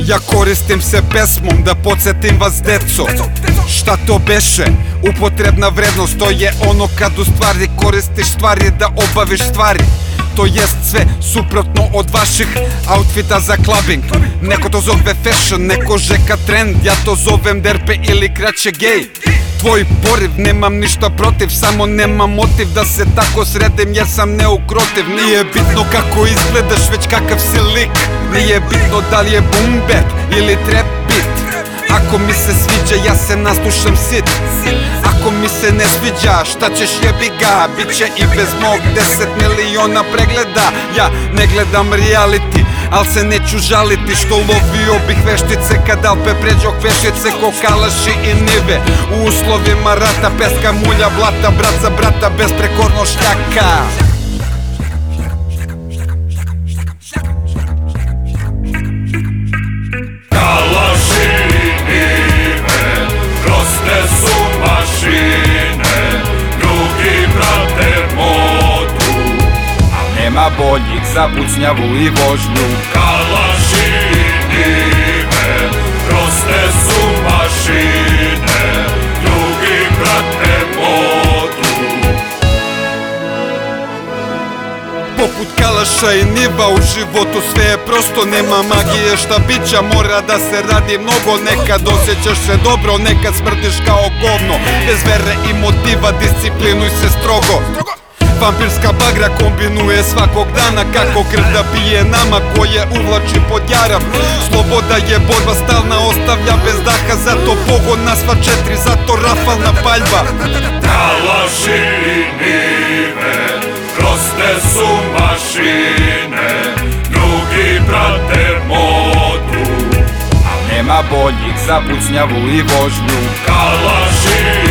Ja koristim se pesmom da podsjetim vas, deco. Šta to beše? Upotrebna vrednost, to je ono kad u stvari koristiš stvari da obaviš stvari. To jest sve suprotno od vaših outfita za clubbing. Neko to zove fashion, neko žeka trend, ja to zovem derpe ili kraće gej. Tvoj poriv, nemam ništa protiv, samo nemam motiv da se tako sredim jer sam neukrotiv. Nije bitno kako izgledaš, već kakav si lik. Nije bitno da li je boom bap ili trap beat. Ako mi se sviđa, ja se naslušam sit. Ako mi se ne sviđa, šta ćeš, jebi ga. Biće i bez mog 10 miliona pregleda. Ja ne gledam reality, al se neću žaliti što lovio bih veštice kad Alpe pređo pešice ko kalaši i nive. U uslovima rata, peska, mulja, blata, brat za brata, besprekorno šljaka. Nema boljih za pucnjavu i vožnju. Kalaši i nive, proste su mašine, drugi prate modu. Poput kalaša i niva u životu sve je prosto. Nema magije, šta bića, mora da se radi mnogo. Nekad osjećaš se dobro, nekad smrdiš kao govno. Bez vere i motiva, disciplinuj se strogo. Vampirska bagra kombinuje svakog dana kako krv da pije nama koje uvlači pod jaram. Sloboda je borba stalna, ostavlja bez daha, zato pogon na sva četiri, zato rafalna paljba. Kalaši i nive, proste su mašine, drugi prate modu. Nema boljih za pucnjavu i vožnju. Kalaši